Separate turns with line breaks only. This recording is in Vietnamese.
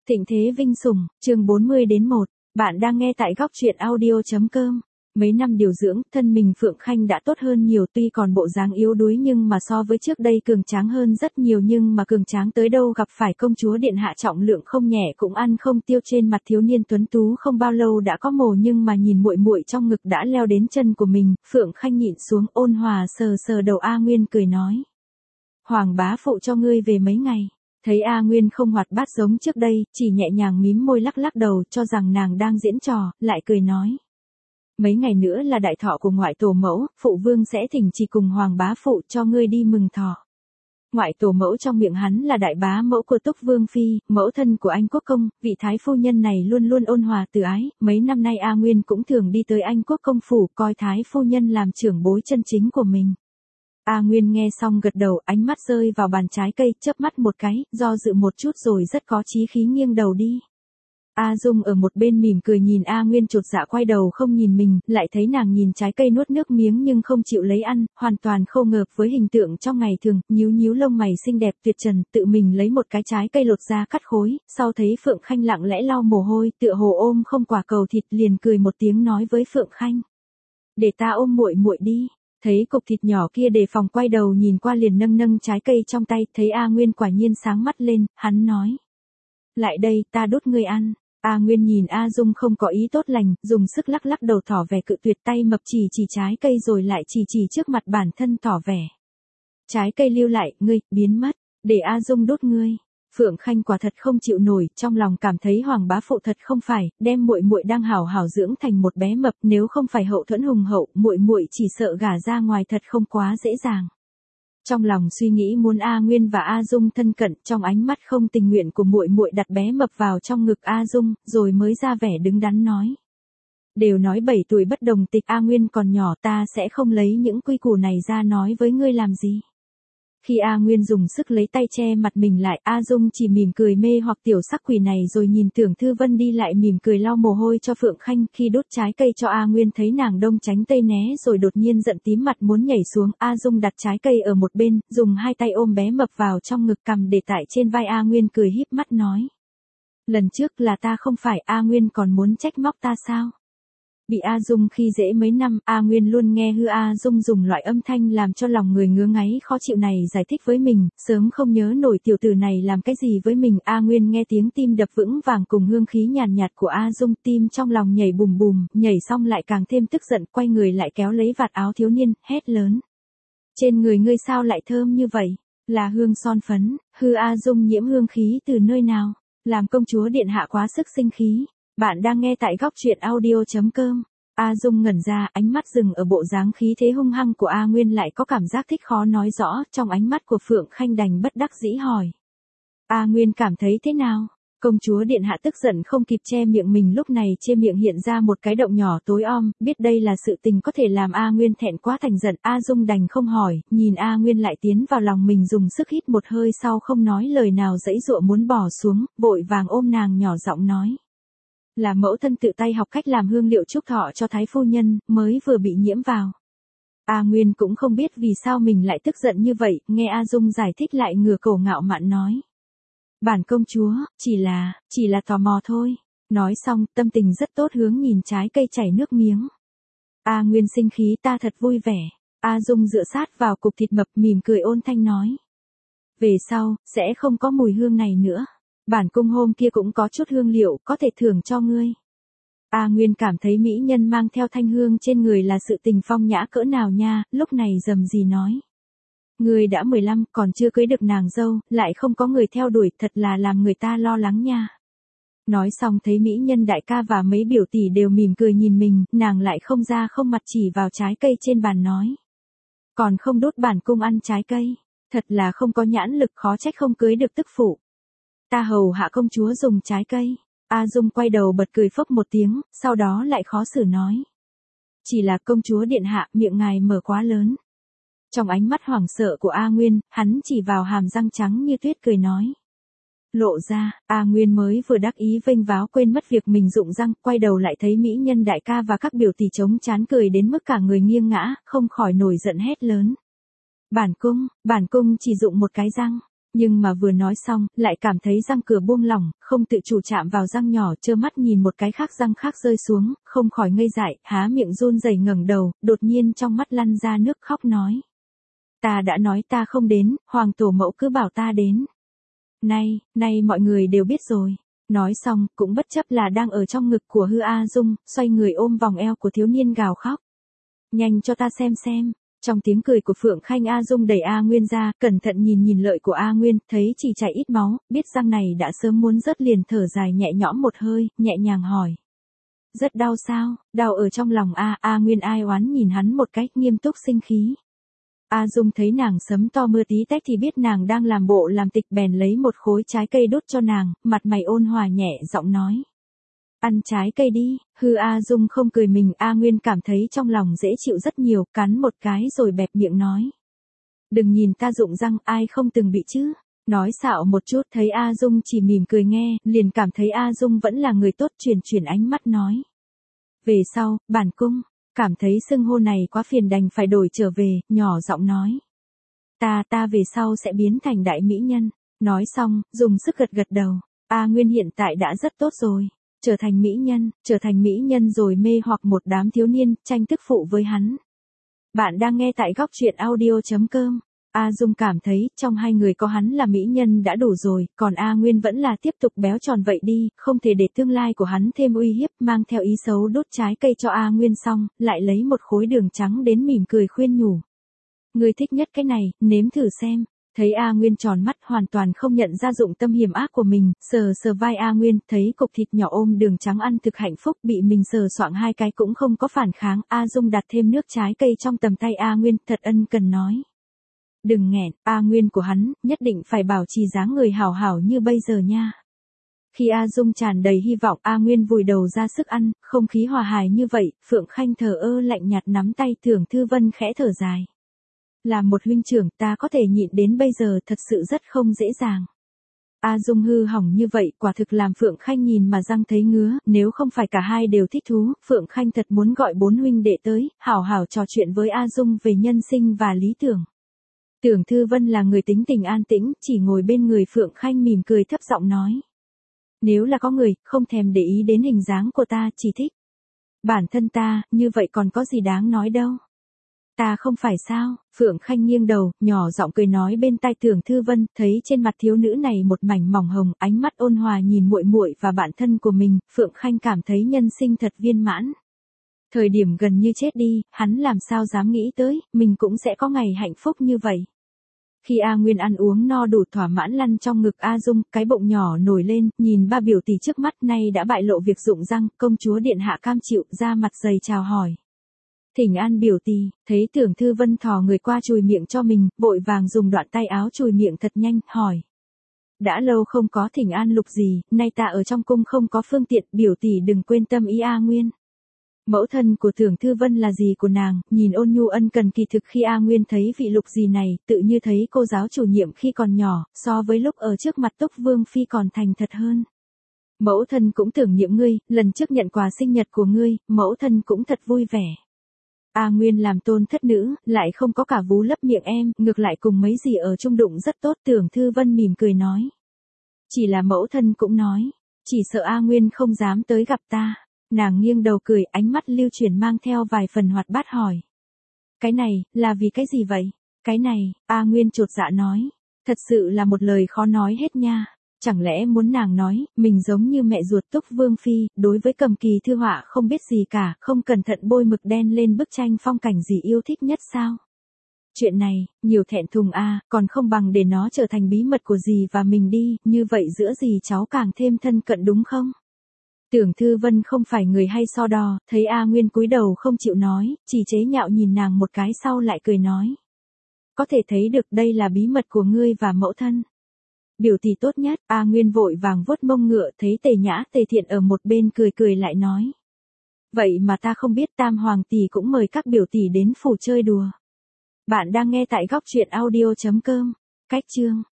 Thịnh thế vinh sủng, chương 40-1, bạn đang nghe tại góc truyện audio.com. Mấy năm điều dưỡng, thân mình Phượng Khanh đã tốt hơn nhiều, tuy còn bộ dáng yếu đuối nhưng mà so với trước đây cường tráng hơn rất nhiều, nhưng mà cường tráng tới đâu gặp phải công chúa điện hạ trọng lượng không nhẹ cũng ăn không tiêu. Trên mặt thiếu niên tuấn tú không bao lâu đã có mồ, nhưng mà nhìn muội muội trong ngực đã leo đến chân của mình, Phượng Khanh nhịn xuống ôn hòa sờ sờ đầu A Nguyên cười nói. Hoàng bá phụ cho ngươi về mấy ngày. Thấy A Nguyên không hoạt bát giống trước đây, chỉ nhẹ nhàng mím môi lắc lắc đầu cho rằng nàng đang diễn trò, lại cười nói. Mấy ngày nữa là đại thọ của ngoại tổ mẫu, phụ vương sẽ thỉnh chỉ cùng hoàng bá phụ cho ngươi đi mừng thọ. Ngoại tổ mẫu trong miệng hắn là đại bá mẫu của Túc Vương Phi, mẫu thân của Anh Quốc Công, vị thái phu nhân này luôn luôn ôn hòa từ ái, mấy năm nay A Nguyên cũng thường đi tới Anh Quốc Công phủ coi thái phu nhân làm trưởng bối chân chính của mình. A Nguyên nghe xong gật đầu, ánh mắt rơi vào bàn trái cây, chớp mắt một cái, do dự một chút rồi rất có chí khí nghiêng đầu đi. A Dung ở một bên mỉm cười nhìn A Nguyên chột dạ quay đầu không nhìn mình, lại thấy nàng nhìn trái cây nuốt nước miếng nhưng không chịu lấy ăn, hoàn toàn không ngợp với hình tượng trong ngày thường, nhíu nhíu lông mày xinh đẹp tuyệt trần, tự mình lấy một cái trái cây lột ra cắt khối, sau thấy Phượng Khanh lặng lẽ lau mồ hôi, tựa hồ ôm không quả cầu thịt liền cười một tiếng nói với Phượng Khanh. Để ta ôm muội muội đi. Thấy cục thịt nhỏ kia đề phòng quay đầu nhìn qua liền nâng trái cây trong tay, thấy A Nguyên quả nhiên sáng mắt lên, hắn nói. Lại đây, ta đút ngươi ăn. A Nguyên nhìn A Dung không có ý tốt lành, dùng sức lắc lắc đầu tỏ vẻ cự tuyệt, tay mập chỉ trái cây rồi lại chỉ trước mặt bản thân tỏ vẻ. Trái cây lưu lại, ngươi, biến mất, để A Dung đút ngươi. Phượng Khanh quả thật không chịu nổi, trong lòng cảm thấy hoàng bá phụ thật không phải, đem muội muội đang hảo hảo dưỡng thành một bé mập, nếu không phải hậu thuẫn hùng hậu, muội muội chỉ sợ gả ra ngoài thật không quá dễ dàng. Trong lòng suy nghĩ muốn A Nguyên và A Dung thân cận, trong ánh mắt không tình nguyện của muội muội đặt bé mập vào trong ngực A Dung, rồi mới ra vẻ đứng đắn nói. Đều nói 7 tuổi bất đồng tịch, A Nguyên còn nhỏ, ta sẽ không lấy những quy củ này ra nói với ngươi làm gì. Khi A Nguyên dùng sức lấy tay che mặt mình lại, A Dung chỉ mỉm cười mê hoặc tiểu sắc quỷ này rồi nhìn Tưởng Thư Vân đi lại mỉm cười lau mồ hôi cho Phượng Khanh. Khi đút trái cây cho A Nguyên thấy nàng đông tránh tây né rồi đột nhiên giận tím mặt muốn nhảy xuống, A Dung đặt trái cây ở một bên, dùng hai tay ôm bé mập vào trong ngực cầm để tại trên vai A Nguyên cười híp mắt nói. Lần trước là ta không phải, A Nguyên còn muốn trách móc ta sao? Bị A Dung khi dễ mấy năm, A Nguyên luôn nghe hư A Dung dùng loại âm thanh làm cho lòng người ngứa ngáy khó chịu này giải thích với mình, sớm không nhớ nổi tiểu tử này làm cái gì với mình. A Nguyên nghe tiếng tim đập vững vàng cùng hương khí nhàn nhạt của A Dung, tim trong lòng nhảy bùm bùm, nhảy xong lại càng thêm tức giận, quay người lại kéo lấy vạt áo thiếu niên, hét lớn. Trên người ngươi sao lại thơm như vậy? Là hương son phấn, hư A Dung nhiễm hương khí từ nơi nào? Làm công chúa điện hạ quá sức sinh khí. Bạn đang nghe tại góc truyện audio.com. A Dung ngẩn ra, ánh mắt dừng ở bộ dáng khí thế hung hăng của A Nguyên, lại có cảm giác thích khó nói rõ, trong ánh mắt của Phượng Khanh đành bất đắc dĩ hỏi. A Nguyên cảm thấy thế nào? Công chúa điện hạ tức giận không kịp che miệng mình, lúc này trên miệng hiện ra một cái động nhỏ tối om, biết đây là sự tình có thể làm A Nguyên thẹn quá thành giận, A Dung đành không hỏi, nhìn A Nguyên lại tiến vào lòng mình dùng sức hít một hơi sau không nói lời nào giãy giụa muốn bỏ xuống, vội vàng ôm nàng nhỏ giọng nói. Là mẫu thân tự tay học cách làm hương liệu chúc thọ cho thái phu nhân, mới vừa bị nhiễm vào. A Nguyên cũng không biết vì sao mình lại tức giận như vậy, nghe A Dung giải thích lại ngửa cổ ngạo mạn nói. Bản công chúa, chỉ là tò mò thôi. Nói xong, tâm tình rất tốt hướng nhìn trái cây chảy nước miếng. A Nguyên sinh khí, ta thật vui vẻ. A Dung dựa sát vào cục thịt mập mỉm cười ôn thanh nói. Về sau, sẽ không có mùi hương này nữa. Bản cung hôm kia cũng có chút hương liệu, có thể thưởng cho ngươi. A Nguyên cảm thấy mỹ nhân mang theo thanh hương trên người là sự tình phong nhã cỡ nào nha, lúc này rầm rì nói. Ngươi đã 15, còn chưa cưới được nàng dâu, lại không có người theo đuổi, thật là làm người ta lo lắng nha. Nói xong thấy mỹ nhân đại ca và mấy biểu tỷ đều mỉm cười nhìn mình, nàng lại không ra không mặt chỉ vào trái cây trên bàn nói. Còn không đốt bản cung ăn trái cây, thật là không có nhãn lực, khó trách không cưới được tức phụ. Ta hầu hạ công chúa dùng trái cây. A Dung quay đầu bật cười phốc một tiếng, sau đó lại khó xử nói. Chỉ là công chúa điện hạ, miệng ngài mở quá lớn. Trong ánh mắt hoảng sợ của A Nguyên, hắn chỉ vào hàm răng trắng như tuyết cười nói. Lộ ra, A Nguyên mới vừa đắc ý vênh váo quên mất việc mình rụng răng, quay đầu lại thấy mỹ nhân đại ca và các biểu tỷ chống chán cười đến mức cả người nghiêng ngã, không khỏi nổi giận hét lớn. Bản cung chỉ rụng một cái răng. Nhưng mà vừa nói xong, lại cảm thấy răng cửa buông lỏng, không tự chủ chạm vào răng nhỏ, trơ mắt nhìn một cái khác răng khác rơi xuống, không khỏi ngây dại, há miệng run rẩy ngẩng đầu, đột nhiên trong mắt lăn ra nước khóc nói. Ta đã nói ta không đến, hoàng tổ mẫu cứ bảo ta đến. Nay mọi người đều biết rồi. Nói xong, cũng bất chấp là đang ở trong ngực của Hư A Dung, xoay người ôm vòng eo của thiếu niên gào khóc. Nhanh cho ta xem. Trong tiếng cười của Phượng Khanh, A Dung đẩy A Nguyên ra, cẩn thận nhìn lợi của A Nguyên, thấy chỉ chảy ít máu, biết răng này đã sớm muốn rớt liền thở dài nhẹ nhõm một hơi, nhẹ nhàng hỏi. Rất đau sao? Đau ở trong lòng A Nguyên ai oán nhìn hắn một cách nghiêm túc sinh khí. A Dung thấy nàng sấm to mưa tí tách thì biết nàng đang làm bộ làm tịch, bèn lấy một khối trái cây đút cho nàng, mặt mày ôn hòa nhẹ giọng nói. Ăn trái cây đi. Hư A Dung không cười mình, A Nguyên cảm thấy trong lòng dễ chịu rất nhiều, cắn một cái rồi bẹp miệng nói. Đừng nhìn ta rụng răng, ai không từng bị chứ. Nói xạo một chút, thấy A Dung chỉ mỉm cười nghe, liền cảm thấy A Dung vẫn là người tốt, chuyển ánh mắt nói. Về sau, bản cung, cảm thấy xưng hô này quá phiền đành phải đổi trở về, nhỏ giọng nói. Ta về sau sẽ biến thành đại mỹ nhân. Nói xong, dùng sức gật đầu. A Nguyên hiện tại đã rất tốt rồi. Trở thành mỹ nhân rồi mê hoặc một đám thiếu niên, tranh tức phụ với hắn. Bạn đang nghe tại góc truyện audio.com. A Dung cảm thấy, trong hai người có hắn là mỹ nhân đã đủ rồi, còn A Nguyên vẫn là tiếp tục béo tròn vậy đi, không thể để tương lai của hắn thêm uy hiếp, mang theo ý xấu đốt trái cây cho A Nguyên xong, lại lấy một khối đường trắng đến mỉm cười khuyên nhủ. Người thích nhất cái này, nếm thử xem. Thấy A Nguyên tròn mắt hoàn toàn không nhận ra dụng tâm hiểm ác của mình, sờ vai A Nguyên, thấy cục thịt nhỏ ôm đường trắng ăn thực hạnh phúc, bị mình sờ soạng hai cái cũng không có phản kháng, A Dung đặt thêm nước trái cây trong tầm tay A Nguyên, thật ân cần nói. Đừng nghẹn, A Nguyên của hắn, nhất định phải bảo trì dáng người hảo hảo như bây giờ nha. Khi A Dung tràn đầy hy vọng, A Nguyên vùi đầu ra sức ăn, không khí hòa hài như vậy, Phượng Khanh thờ ơ lạnh nhạt nắm tay Tưởng Thư Vân khẽ thở dài. Làm một huynh trưởng ta có thể nhịn đến bây giờ thật sự rất không dễ dàng. A Dung hư hỏng như vậy quả thực làm Phượng Khanh nhìn mà răng thấy ngứa, nếu không phải cả hai đều thích thú, Phượng Khanh thật muốn gọi 4 huynh đệ tới, hảo hảo trò chuyện với A Dung về nhân sinh và lý tưởng. Tưởng Thư Vân là người tính tình an tĩnh, chỉ ngồi bên người Phượng Khanh mỉm cười thấp giọng nói. Nếu là có người, không thèm để ý đến hình dáng của ta, chỉ thích bản thân ta, như vậy còn có gì đáng nói đâu. Ta không phải sao? Phượng Khanh nghiêng đầu, nhỏ giọng cười nói bên tai Tưởng Thư Vân, thấy trên mặt thiếu nữ này một mảnh mỏng hồng, ánh mắt ôn hòa nhìn muội muội và bạn thân của mình, Phượng Khanh cảm thấy nhân sinh thật viên mãn. Thời điểm gần như chết đi, hắn làm sao dám nghĩ tới, mình cũng sẽ có ngày hạnh phúc như vậy. Khi A Nguyên ăn uống no đủ thỏa mãn lăn trong ngực A Dung, cái bụng nhỏ nổi lên, nhìn ba biểu tỷ trước mắt nay đã bại lộ việc rụng răng, công chúa điện hạ cam chịu, ra mặt dày chào hỏi. Thỉnh an biểu tỷ, thấy Tưởng Thư Vân thò người qua chùi miệng cho mình, vội vàng dùng đoạn tay áo chùi miệng thật nhanh, hỏi. Đã lâu không có thỉnh an lục gì, nay ta ở trong cung không có phương tiện, biểu tỷ đừng quên tâm ý A Nguyên. Mẫu thân của Tưởng Thư Vân là dì của nàng, nhìn ôn nhu ân cần kỳ thực khi A Nguyên thấy vị lục dì này, tự như thấy cô giáo chủ nhiệm khi còn nhỏ, so với lúc ở trước mặt Túc Vương Phi còn thành thật hơn. Mẫu thân cũng tưởng niệm ngươi, lần trước nhận quà sinh nhật của ngươi, mẫu thân cũng thật vui vẻ. A Nguyên làm tôn thất nữ, lại không có cả vú lấp miệng em, ngược lại cùng mấy dì ở chung đụng rất tốt. Tưởng Thư Vân mỉm cười nói. Chỉ là mẫu thân cũng nói, chỉ sợ A Nguyên không dám tới gặp ta. Nàng nghiêng đầu cười, ánh mắt lưu chuyển mang theo vài phần hoạt bát hỏi. Cái này, là vì cái gì vậy? Cái này, A Nguyên chột dạ nói. Thật sự là một lời khó nói hết nha. Chẳng lẽ muốn nàng nói, mình giống như mẹ ruột Túc Vương Phi, đối với cầm kỳ thư họa không biết gì cả, không cẩn thận bôi mực đen lên bức tranh phong cảnh gì yêu thích nhất sao? Chuyện này, nhiều thẹn thùng còn không bằng để nó trở thành bí mật của dì và mình đi, như vậy giữa dì cháu càng thêm thân cận đúng không? Tưởng Thư Vân không phải người hay so đo, thấy A Nguyên cúi đầu không chịu nói, chỉ chế nhạo nhìn nàng một cái sau lại cười nói. Có thể thấy được đây là bí mật của ngươi và mẫu thân. Biểu tỷ tốt nhất, A Nguyên vội vàng vuốt mông ngựa, thấy Tề Nhã Tề Thiện ở một bên cười lại nói. Vậy mà ta không biết Tam Hoàng tỷ cũng mời các biểu tỷ đến phủ chơi đùa. Bạn đang nghe tại góc truyện audio.com, cách chương.